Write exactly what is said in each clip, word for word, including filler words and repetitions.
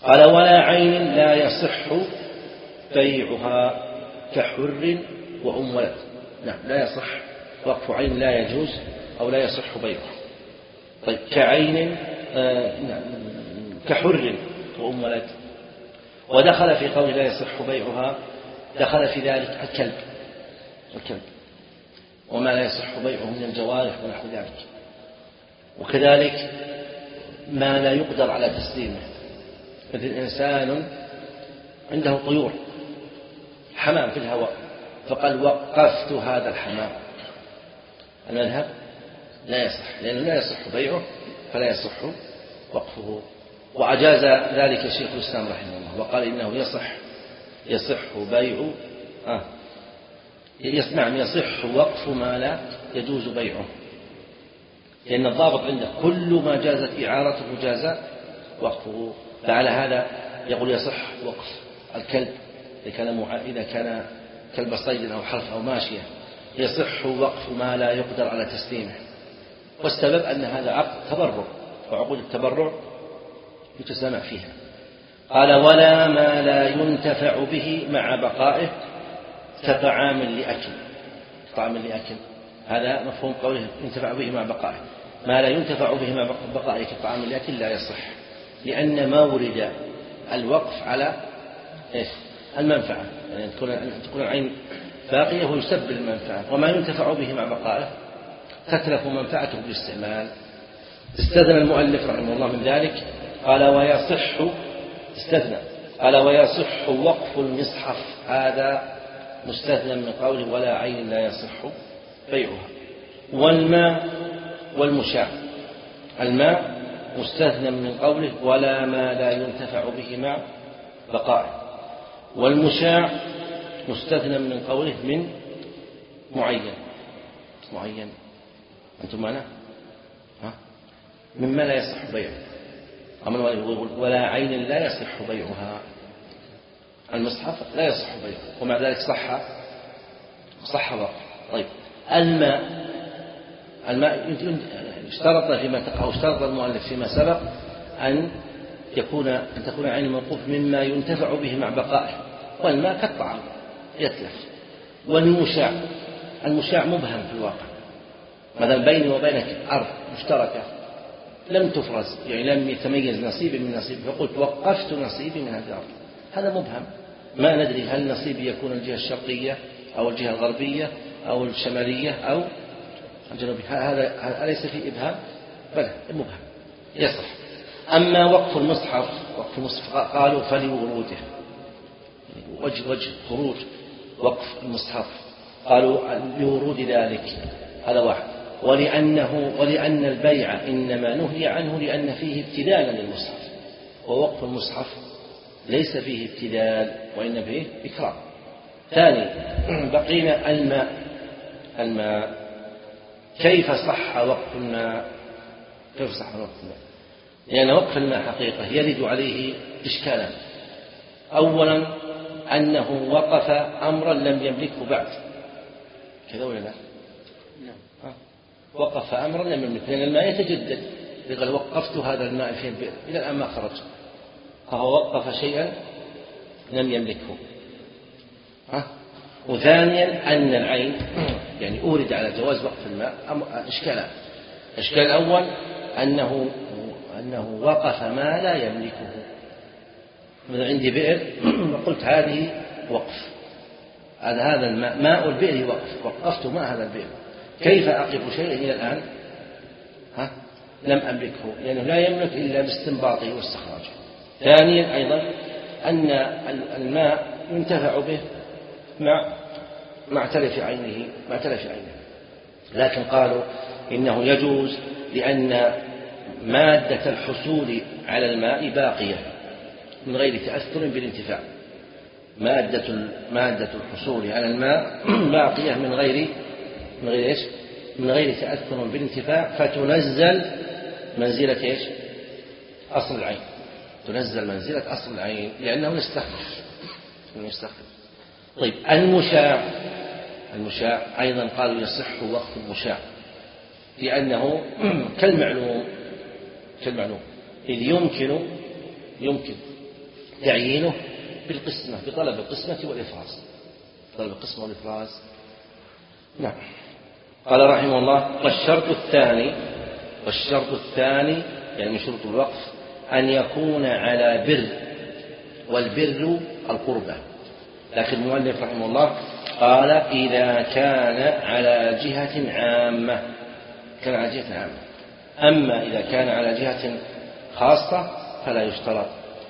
قال ولا عين لا يصح بيعها كحر وأم ولد. نعم لا يصح وقف عين، لا يجوز أو لا يصح بيعها. طيب كعين آه نعم كحر وأم ولد. ودخل في قول لا يصح بيعها دخل في ذلك الكلب الكلب وما لا يصح بيعه من الجوارح ونحو ذلك. وكذلك ما لا يقدر على تسليمه، مثل إنسان عنده طيور حمام في الهواء فقال وقفت هذا الحمام، المذهب لا يصح، لأنه لا يصح بيعه فلا يصح وقفه. وأجاز ذلك الشيخ الإسلام رحمه الله وقال إنه يصح يصح بيع آه نعم يصح وقف ما لا يجوز بيعه، لأن الضابط عنده كل ما جازت إعارته جاز وقفه. فعلى هذا يقول يصح وقف الكلب إذا كان إذا كان كلب صيد أو حرث أو ماشية، يصح وقف ما لا يقدر على تسليمه. والسبب أن هذا عقد تبرع، وعقود التبرع يتسامع فيها. قال ولا ما لا ينتفع به مع بقائه كطعام لأكل. طعام لأكل هذا مفهوم قوله ينتفع به مع بقائه. ما لا ينتفع به مع بقائه كطعام لأكل لا يصح، لأن ما ورد الوقف على إيش؟ المنفعة، يعني تكون العين باقية ويسبب المنفعة. وما ينتفع به مع بقائه تتلف منفعته بالاستعمال. استثنى المؤلف رحمه الله من ذلك قال ويصح استثنى قال ويصح وقف المصحف، هذا مستثنى من قوله ولا عين لا يصح بيعها. والماء والمشاع، الماء مستثنى من قوله ولا ما لا ينتفع به مع بقائه. والمشاع مستثنى من قوله من معين معين أنتم معنا ها مما لا يصح بيعه. ولا عين لا يصح بيعها، المصحف لا يصح بيعه ومع ذلك صح صح بقى. طيب الماء الماء اشترط فيما تقع اشترط المؤلف فيما سبق أن يكون أن تكون عين الموقوف مما ينتفع به مع بقائه، والماء كالطعام يتلف. والمشاع المشاع مبهم في الواقع، مثلا بيني وبينك أرض مشتركة لم تفرز، يعني لم يتميز نصيبي من نصيبي، فقلت وقفت نصيبي من هذه الأرض، هذا مبهم، ما ندري هل نصيبي يكون الجهة الشرقية أو الجهة الغربية أو الشمالية أو الجنوبية، هذا ليس فيه إبهام بل مبهم يصح. أما وقف المصحف وقف المصحف قالوا فلوروده، وجه وجه خروج وقف المصحف قالوا لورود ذلك، هذا واحد. ولأنه ولأن البيع إنما نهي عنه لأن فيه ابتدالا للمصحف، ووقف المصحف ليس فيه ابتدال وإن فيه إكرام. ثاني بقينا الماء الماء كيف صح وقف الماء كيف صح وقف الماء لأن يعني وقف الماء حقيقة يرد عليه إشكالا. أولا أنه وقف أمرا لم يملكه بعد، كذا ولا لا؟ نعم. وقف أمرا لم يملكه، لأن الماء يتجدد، قال وقفت هذا الماء في البئر إلى الآن ما خرج، فهو وقف شيئا لم يملكه. ها؟ وثانيا أن العين يعني أورد على جواز وقف الماء إشكالان. الإشكال الأول أنه أنه وقف ما لا يملكه، مثلا عندي بئر وقلت هذه وقف، هذا هذا الماء ماء البئر وقف، وقفت ماء هذا البئر، كيف أقف شيئا إلى الآن ها؟ لم أملكه، لأنه لا يملك إلا باستنباطه واستخراجه. ثانيا أيضا أن الماء ينتفع به مع مع تلف عينه مع تلف عينه لكن قالوا إنه يجوز لأن مادة الحصول على الماء باقية من غير تأثر بالانتفاع، مادة مادة الحصول على الماء باقية من غير من غير إيش؟ من غير تأثر بالانتفاع، فتنزل منزلة إيش؟ أصل العين، تنزل منزلة أصل العين لأنه يستخرج يستخرج. طيب المشاع المشاع أيضا قالوا يصح وقف المشاع لأنه كالمعلوم كالمعلوم إذ يمكن يمكن تعيينه بالقسمة، بطلب القسمة والإفراز، طلب القسمة والإفراز. نعم. قال رحمه الله: والشرط الثاني والشرط الثاني يعني من شروط الوقف أن يكون على بر، والبر القربة. لكن المؤلف رحمه الله قال: إذا كان على جهة عامة، كان على جهة عامة. أما إذا كان على جهة خاصة فلا يشترط،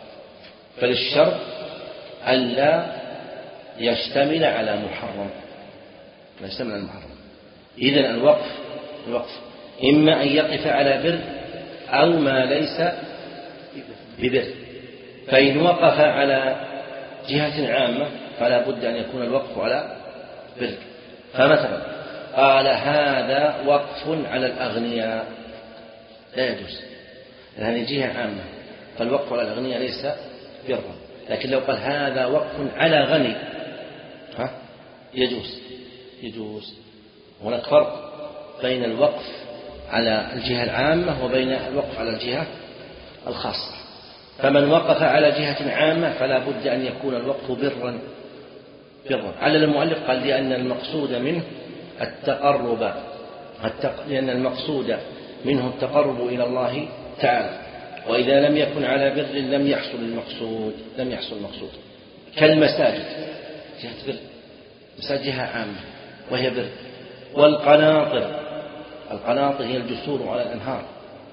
فللشرط ألا يشتمل على محرم، لا يشتمل على المحرم. إذن الوقف الوقف إما أن يقف على بر أو ما ليس ببر. فإن وقف على جهة عامة فلا بد أن يكون الوقف على بر. فمثلا قال: هذا وقف على الأغنياء، لا يجوز، هذه جهة عامة، فالوقف على الأغنياء ليس برا. لكن لو قال: هذا وقف على غني، ها يجوز يجوز. هناك فرق بين الوقف على الجهة العامة وبين الوقف على الجهة الخاصة. فمن وقف على جهة عامة فلا بد أن يكون الوقف برا برا. على المؤلف قال: لأن المقصود منه التقرب، لأن المقصود منه التقرب إلى الله تعالى، وإذا لم يكن على بر لم يحصل المقصود لم يحصل المقصود. كالمساجد، جهة بر، مساجد جهة عامة وهي بر. والقناطر، القناطر هي الجسور على الأنهار.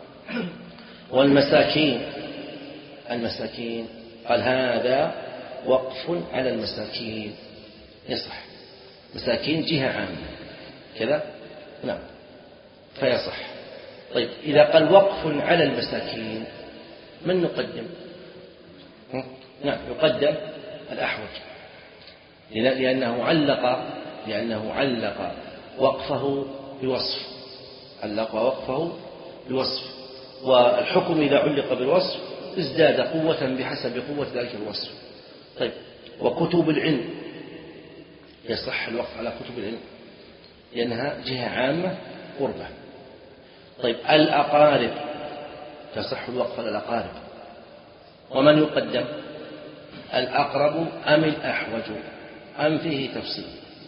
والمساكين، المساكين قال: هذا وقف على المساكين، يصح. مساكين جهة عامة كذا، نعم، فيصح. طيب إذا قال وقف على المساكين من نقدم؟ نعم، يقدم الأحوج، لأنه علق لأنه علق وقفه بوصف، علق وقفه بوصف، والحكم إذا علق بالوصف ازداد قوة بحسب قوة ذلك الوصف. طيب، وكتب العلم يصح الوقف على كتب العلم لأنها جهة عامة قربة. طيب، الأقارب يصح الوقف على الأقارب. ومن يقدم؟ الأقرب أم الأحوج أم فيه تفصيل؟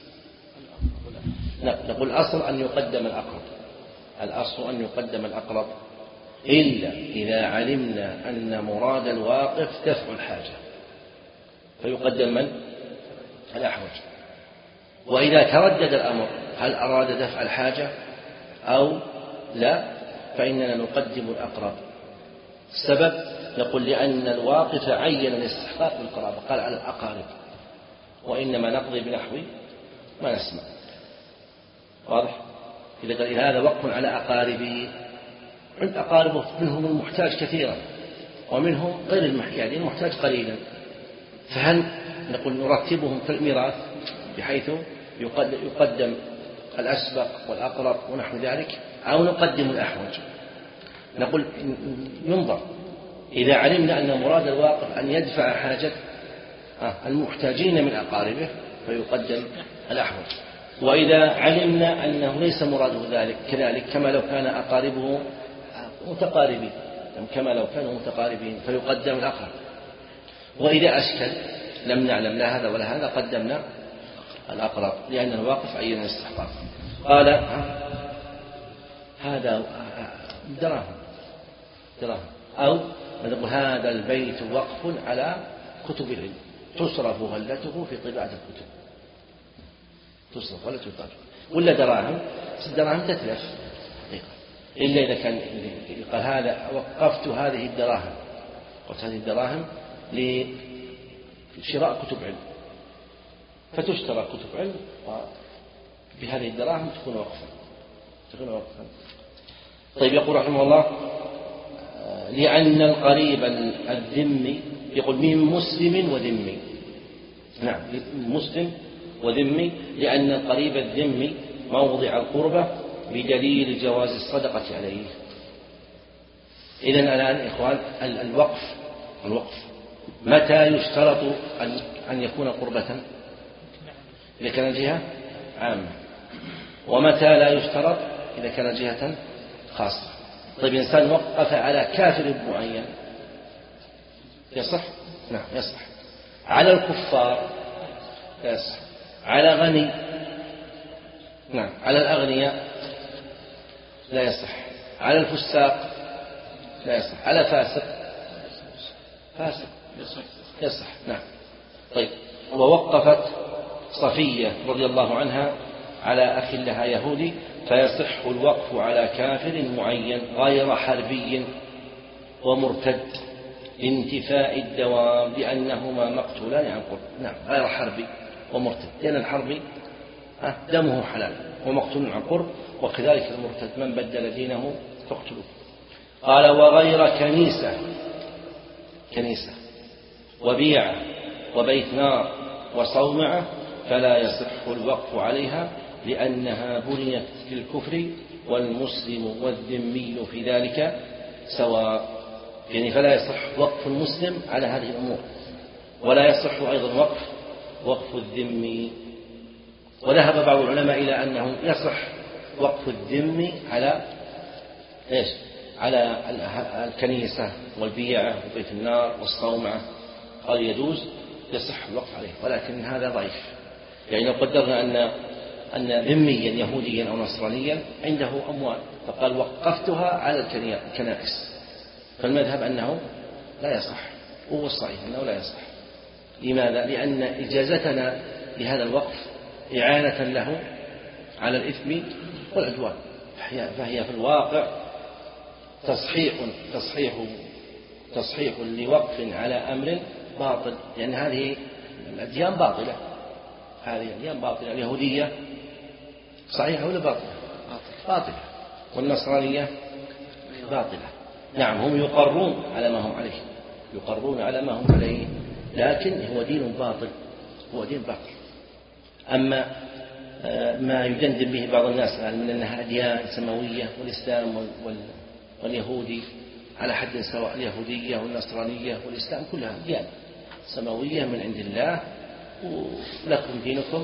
نقول الأصل أن يقدم الأقرب، الأصل أن يقدم الأقرب، إلا إذا علمنا أن مراد الواقف دفع الحاجة فيقدم من؟ الأحوج. وإذا تردد الأمر هل أراد دفع الحاجة أو لا فإننا نقدم الأقرب. السبب نقول لأن الواقف عين الاستحقاق بالقرابة، قال على الأقارب، وإنما نقضي بنحو ما نسمع. واضح؟ إذا قال هذا وقف على أقاربي، عند أقاربه منهم المحتاج كثيرا ومنهم غير المحتاج، يعني المحتاج قليلا، فهل نقول نرتبهم في الميراث بحيث يقدم الأسبق والأقرب ونحو ذلك، أو نقدم الأحوج؟ نقول ينظر، إذا علمنا أن مراد الواقف أن يدفع حاجة المحتاجين من أقاربه فيقدم الأحوج. وإذا علمنا أنه ليس مراده ذلك كذلك، كما لو كان أقاربه متقاربين كما لو كانوا متقاربين فيقدم الأقرب. وإذا أشكل لم نعلم لا هذا ولا هذا قدمنا الأقرب، لأن الواقف عين الاستحقاق. قال: هذا دراهم دراهم أو نقول هذا البيت وقف على كتب العلم تصرف غلته في طباعة الكتب، تصرف غلته في طباعة، ولا دراهم الدراهم تتلف حقيقة، إلا إذا كان قال هذا وقفت هذه الدراهم وقفت هذه الدراهم لشراء كتب علم، فتشترى كتب علم بهذه الدراهم تكون وقفا تكون وقفا. طيب، يقول رحمه الله: لأن القريب الذمي، يقول من مسلم وذمي، نعم مسلم وذمي، لأن القريب الذمي موضع القربة بدليل جواز الصدقة عليه. إذن الآن إخوان الوقف الوقف متى يشترط أن يكون قربة؟ إذا كان جهة عامة. ومتى لا يشترط؟ إذا كان جهة خاصة. طيب، إنسان وقف على كافر معين يصح؟ نعم يصح. على الكفار لا يصح. على غني نعم على الأغنياء لا يصح. على الفساق لا يصح. على فاسق فاسق يصح. نعم. طيب. ووقفت صفية رضي الله عنها على أخ لها يهودي فيصح الوقف على كافر معين غير حربي ومرتد لانتفاء الدوام لأنهما مقتولان عن قرب. نعم غير حربي ومرتد لأن الحربي دمه حلال ومقتول عن قرب، وكذلك المرتد من بدل دينه فاقتلوه. قال وغير كنيسة كنيسة وبيعة وبيت نار وصومعة فلا يصح الوقف عليها لأنها بنيت في الكفر والمسلم والذمي في ذلك سواء. يعني فلا يصح وقف المسلم على هذه الأمور، ولا يصح أيضا وقف وقف الذمي. وذهب بعض العلماء إلى أنه يصح وقف الذمي على إيش؟ على الكنيسة والبيعة وبيت النار والصومعة، قال يجوز يصح الوقف عليه، ولكن هذا ضعيف. يعني لو قدرنا أن أن ذميا يهوديا أو نصرانيا عنده أموال فقال وقفتها على الكنائس، فالمذهب أنه لا يصح، وهو الصحيح أنه لا يصح. لماذا؟ لأن إجازتنا لهذا الوقف إعانة له على الإثم والعدوان، فهي في الواقع تصحيح تصحيح تصحيح لوقف على أمر باطل، لأن هذه الأديان باطلة، هذه الأديان باطلة. اليهودية صحيحة ولا باطلة؟ باطلة. والنصرانية باطلة. نعم هم يقرون على ما هم عليه، يقرون على ما هم عليه، لكن هو دين باطل، هو دين باطل. أما ما يجندن به بعض الناس من أنها أديان سماوية، والإسلام واليهودي على حد سواء، اليهودية والنصرانية والإسلام كلها أديان سماوية من عند الله، ولكم دينكم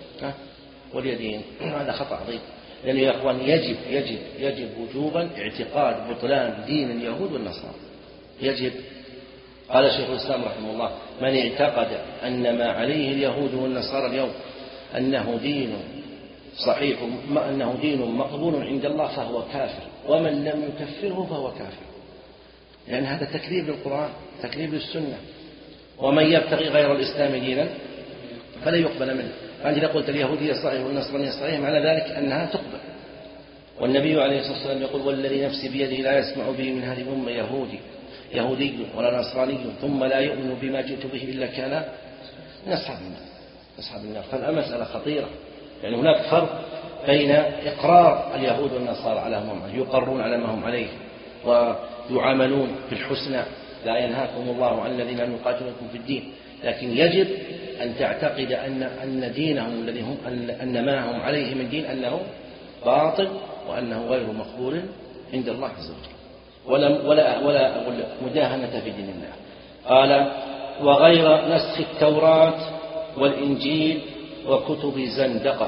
ولي دين. هذا خطأ عظيم، لأنه يا أخوان يجب يجب يجب وجوبا اعتقاد بطلان دين اليهود والنصارى، يجب. قال شيخ الإسلام رحمه الله من اعتقد أن ما عليه اليهود والنصارى اليوم أنه دين صحيح أنه دين مقبول عند الله فهو كافر، ومن لم يكفره فهو كافر، لأن يعني هذا تكذيب للقرآن، تكذيب للسنة. ومن يبتغي غير الإسلام دينا فلا يقبل منه. فعندما قلت اليهودية صحيح والنصرانية صحيح معنى ذلك أنها تقبل. والنبي عليه الصلاة والسلام يقول والذي نفسي بيده لا يسمع به من هذه الأمة يهودي يهودي ولا نصراني ثم لا يؤمن بما جئت به إلا كان من أصحاب النار أصحاب النار. فالمسألة خطيرة، يعني هناك فرق بين إقرار اليهود والنصارى على ما هم عليه، يقرون على ما هم عليه ويعاملون بالحسنى، لا ينهاكم الله عن الذين لم يقاتلوكم في الدين، لكن يجب أن تعتقد أن أن دينهم الذي هم أن ما هم عليه من دين أنه باطل وأنه غير مقبول عند الله عز وجل، ولا ولا ولا مداهنة في دين الله. قال وغير نسخ التوراة والإنجيل وكتب زندقة.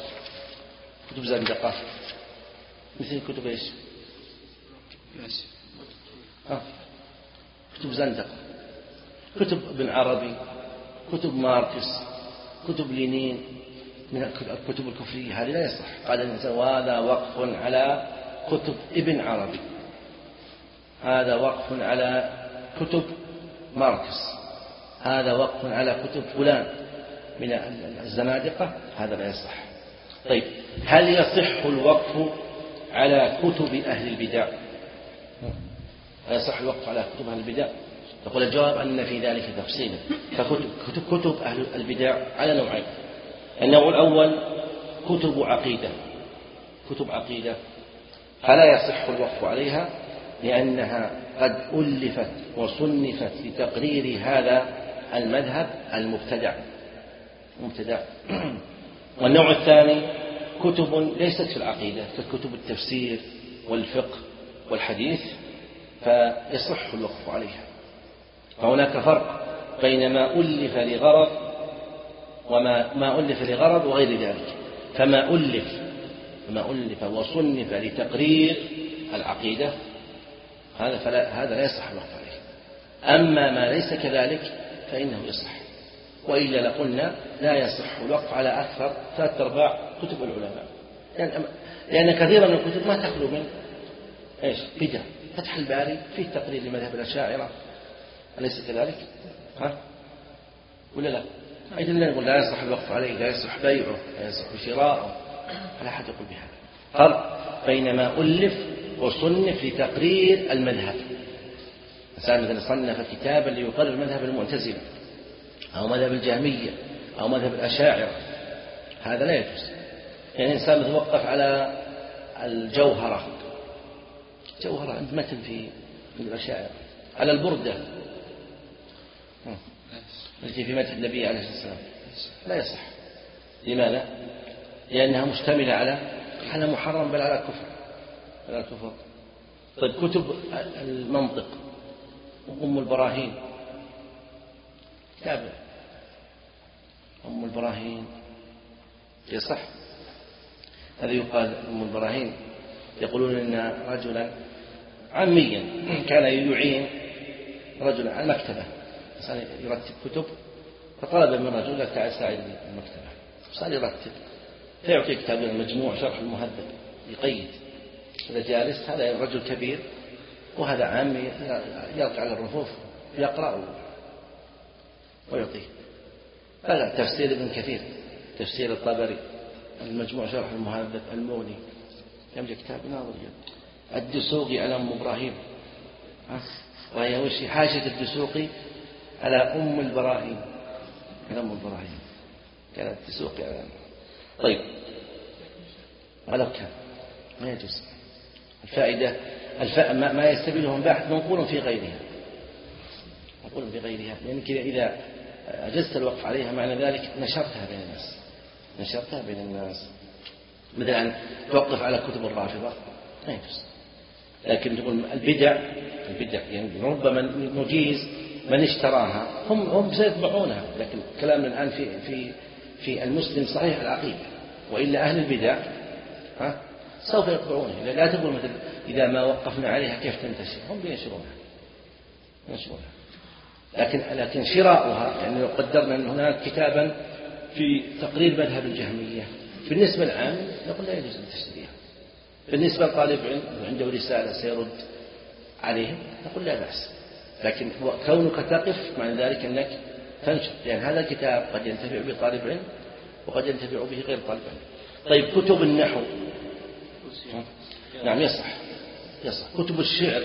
كتب زندقة مثل كتب إيش؟ آه. كتب زندقة، كتب ابن عربي، كتب ماركس، كتب لينين من الكتب الكفرية، هذه لا يصح. قال وهذا وقف على كتب ابن عربي، هذا وقف على كتب ماركس، هذا وقف على كتب فلان من الزنادقة، هذا لا يصح. طيب هل يصح الوقف على كتب أهل البدع؟ هل يصح الوقف على كتب أهل البدع؟ تقول الجواب أن في ذلك تفصيلا. فكتب كتب أهل البدع على نوعين. النوع الأول كتب عقيدة، كتب عقيدة فلا يصح الوقف عليها لأنها قد ألفت وصنفت لتقرير هذا المذهب المبتدع مبتدع. والنوع الثاني كتب ليست في العقيدة ككتب التفسير والفقه والحديث فيصح الوقف عليها. فهناك فرق بين ما ألف لغرض وما ما ألف لغرض وغير ذلك. فما ألف فما ألف وصنف لتقرير العقيدة هذا فلا هذا لا يصح الوقف عليه، أما ما ليس كذلك فإنه يصح. وإلا لقلنا لا يصح الوقف على أكثر ثلاثة أرباع كتب العلماء، لأن, لأن كثيرا من الكتب ما تخلو من إيش؟ بدع. فتح الباري فيه تقرير لمذهب الأشاعرة، أليس كذلك؟ ها؟ ولا لا؟ أيضا نقول لا يصح الوقف عليه، لا يصح بيعه، لا يصح شراءه، فلا أحد يقول بهذا. فرق بين ما ألف وصنف لتقرير المذهب. مثلا مثلا صنف كتابا ليقرر مذهب المعتزلة أو مذهب الجهمية أو مذهب الأشاعرة، هذا لا يجوز. يعني إنسان يتوقف على الجوهرة، جوهرة عند متن في الأشاعرة، على البردة التي في مدح النبي عليه الصلاة والسلام، لا يصح. لماذا؟ لأنها مشتملة على على محرم بل على كفر، بل على كفر. طيب كتب المنطق أم البراهين، تابع أم البراهين يصح. هذا يقال أم البراهين، يقولون إن رجلا عاميا كان يعين رجلا على المكتبة، يرتب كتب، فطلب من رجل تعال ساعدني المكتبة، صار يرتب، فيعطي كتاب المجموع شرح المهذب يقيد. إذا جالس هذا رجل كبير وهذا عام يرقع على الرفوف يقرأ ويعطيه. هذا تفسير ابن كثير، تفسير الطبري، المجموع شرح المهذب، الموني، يملك كتاب ناظر، الدسوقي على أم إبراهيم، وهي وش حاشية الدسوقي على أم البراهين، على أم البراهين كانت الدسوقي على. طيب ولو كان ما يجوز. الفائدة الف... ما يستبيله من باحث منقول في غيرها، منقول في غيرها، لأن كذا إذا أجزت الوقف عليها معنى ذلك نشرتها بين الناس، نشرتها بين الناس. مثلا توقف على كتب الرافضة ما يجوز، لكن تقول البدع، البدع يعني ربما نجيز من اشتراها، هم هم سيتبعونها، لكن كلامنا الآن في في في المسلم صحيح العقيدة، وإلا أهل البدع ها سوف يتبعونها. لا تقول مثل إذا ما وقفنا عليها كيف تنتشر، هم بينشرونها ينشرونها. لكن لكن شراؤها، يعني لو قدرنا أن هناك كتابا في تقرير مذهب الجهمية بالنسبة للعام نقول لا يجوز أن تشتريها. بالنسبة لطالب علم عنده رسالة سيرد عليهم نقول لا بأس، لكن كونك تقف معنى ذلك أنك تنشر، لأن هذا الكتاب قد ينتفع به طالب علم وقد ينتفع به غير طالب علم. طيب كتب النحو نعم يصح، يصح. كتب الشعر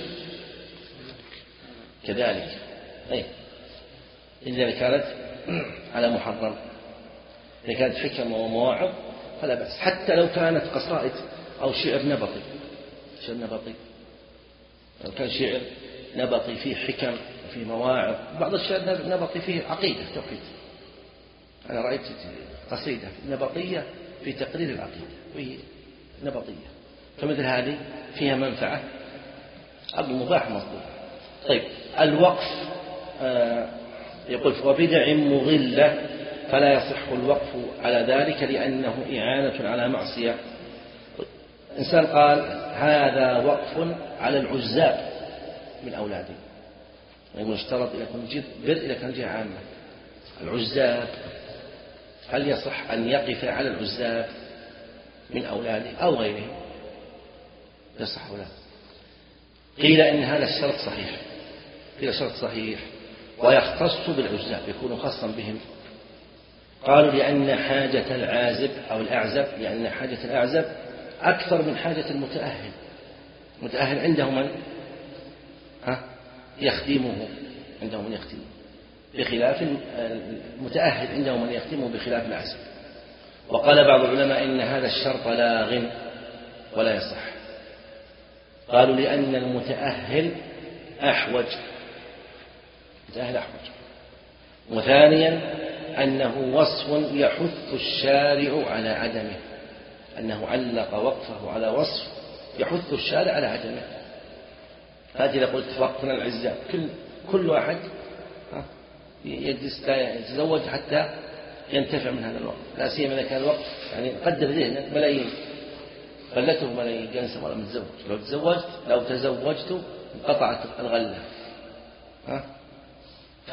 كذلك، أي إذا كانت على محرم، إذا كانت حكم ومواعظ فلا بأس، حتى لو كانت قصائد أو شعر نبطي، شعر نبطي لو كان شعر نبطي فيه حكم وفيه مواعظ. بعض الشعر نبطي فيه عقيدة توحيد، أنا رأيت قصيدة نبطية في تقرير العقيدة وهي نبطية، فمثل هذه فيها منفعة، أمر مباح مطلوب. طيب الوقف آه يقول وبدع مغلة فلا يصح الوقف على ذلك لأنه إعانة على معصية. إنسان قال هذا وقف على العزاب من أولاده، يقول اشترط إلى كل بر إلى كل جهة عامة. العزاب هل يصح أن يقف على العزاب من أولاده أو غيرهم؟ يصح ولا؟ قيل إن هذا الشرط صحيح، قيل شرط صحيح ويختص بالعزاب، يكون خاصا بهم. قالوا لأن حاجة العازب أو الأعزب، لأن حاجة الأعزب أكثر من حاجة المتأهل. المتأهل عنده من ها يخدمه، عنده من يخدمه، بخلاف المتأهل عنده من يخدمه بخلاف العازب. وقال بعض العلماء إن هذا الشرط لاغ ولا يصح. قالوا لأن المتأهل أحوج، المتأهل أحوج. وثانيا أنه وصف يحث الشارع على عدمه، أنه علق وقفه على وصف يحث الشارع على عدمه. هذه إذا قلت وقفنا العزاب، كل كل واحد يتزوج حتى ينتفع من هذا الوقت، لا سيما إذا كان الوقت يعني قدر ذهنك ملايين، غلته ملايين جنسة ولا متزوج. لو تزوجت لو تزوجت انقطعت الغلة، ها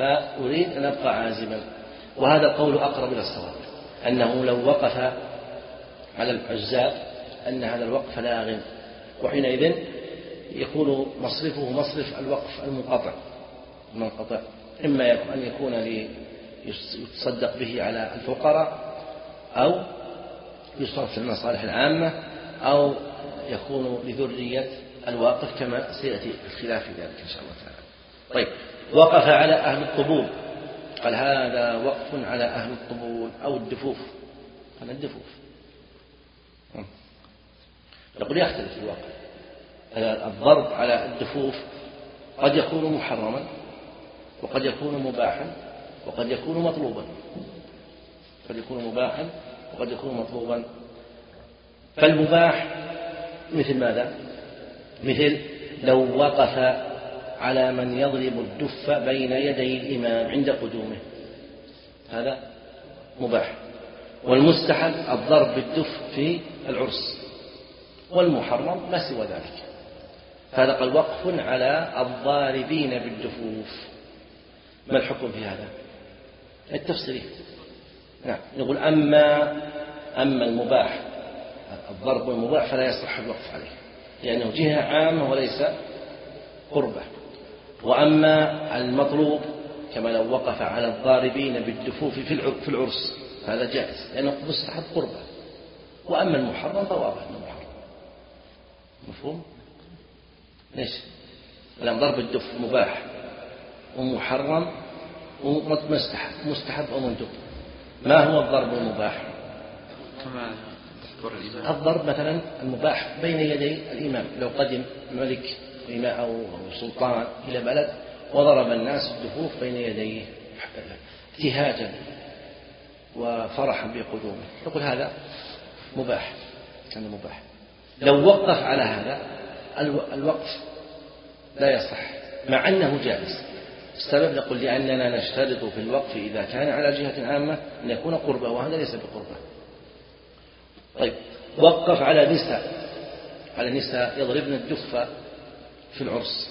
فأريد أن أبقى عازما. وهذا القول أقرب إلى الصواب، أنه لو وقف على الأجزاء أن هذا الوقف لاغ، وحينئذ يكون مصرفه مصرف الوقف المنقطع المنقطع إما أن يكون ليتصدق به على الفقراء، أو يصرف للمصالح العامة، أو يكون لذرية الواقف كما سيأتي الخلاف في ذلك إن شاء الله تعالى. طيب، وقف على أهل القبور، قال هذا وقف على أهل القبور أو الدفوف، قال الدفوف يقول يختلف الواقع. الضرب على الدفوف قد يكون محرما، وقد يكون مباحا، وقد يكون مطلوبا، قد يكون مباحا وقد يكون مطلوبا. فالمباح مثل ماذا؟ مثل لو وقف على من يضرب الدف بين يدي الإمام عند قدومه، هذا مباح. والمستحب الضرب بالدف في العرس، والمحرم ما سوى ذلك. هذا قال وقف على الضاربين بالدفوف. ما الحكم في هذا؟ التفسير. نعم، نقول أما أما المباح الضرب المباح فلا يصح الوقف عليه، لأنه جهة عامة وليس قربة. وأما المطلوب كما لو وقف على الضاربين بالدفوف في العرس هذا جائز، لأنه مستحب قربة. وأما المحرم فواضح أنه محرم. مفهوم؟ ليش؟ لأن ضرب الدف مباح ومحرم ومستحب، مستحب أو مندوب. ما هو الضرب المباح؟ الضرب مثلا المباح بين يدي الإمام، لو قدم ملك أو سلطان إلى بلد وضرب الناس الدفوف بين يديه ابتهاجا وفرحا بقدومه، يقول هذا مباح، كان مباح. لو وقف على هذا الوقف لا يصح مع أنه جائز. السبب نقول لأننا نشترط في الوقف إذا كان على جهة عامة أن يكون قربة، وهذا ليس بقربة. طيب، وقف على نساء على نساء يضربن الدف في العرس،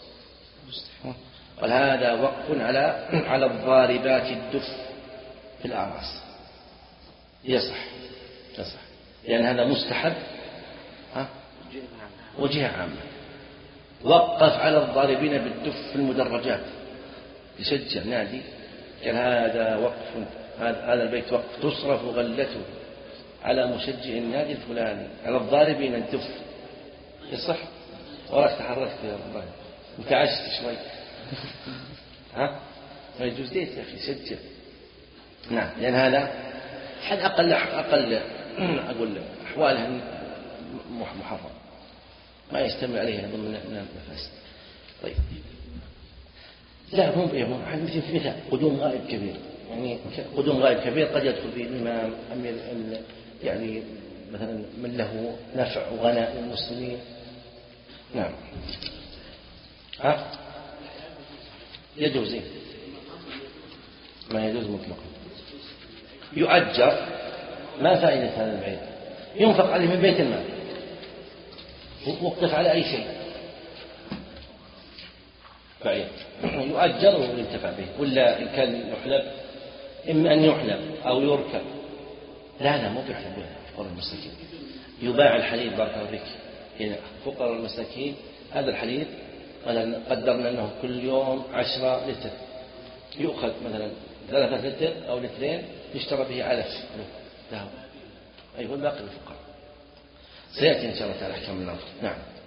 قال هذا وقف على على الضاربات الدف في الأعراس، يصح يصح لأن هذا مستحب وجهة عامة. وقف على الضاربين بالدف في المدرجات، يشجع نادي، قال هذا وقف، هذا البيت وقف تصرف غلته على مشجع النادي الفلاني على الضاربين الدف، يصح. وراك تحركت يا رب، متعشت شوي ها ما يجوز ديت يا أخي، شجع. نعم، لأن هذا حد أقل أقل أقول أحواله محرم، ما يستمر عليه ضمن النفس. طيب، لا مو بيهم مثل في مثال قدوم غائب كبير، يعني قدوم غائب كبير قد يدخل فيه الإمام أمير يعني مثلا من له نفع وغناء للمسلمين. نعم، ها يجوز، ما يجوز مطلقا. يؤجر، ما فائدة هذا البيت؟ ينفق عليه من بيت المال، وقف على أي شيء بعيد، يؤجر وينتفع به. ولا إن كان يحلب، إما أن يحلب أو يركب. لا لا مو يحلب به فقراء المساكين، يباع الحليب بارك الله فيك هنا فقراء المساكين. هذا الحليب قدرنا أنه كل يوم عشرة لتر، يؤخذ مثلا ثلاثة لتر أو لترين يشترى به علف له، أيضا باقي الفقراء. سيأتي إن شاء الله تعالى أحكام النظر. نعم.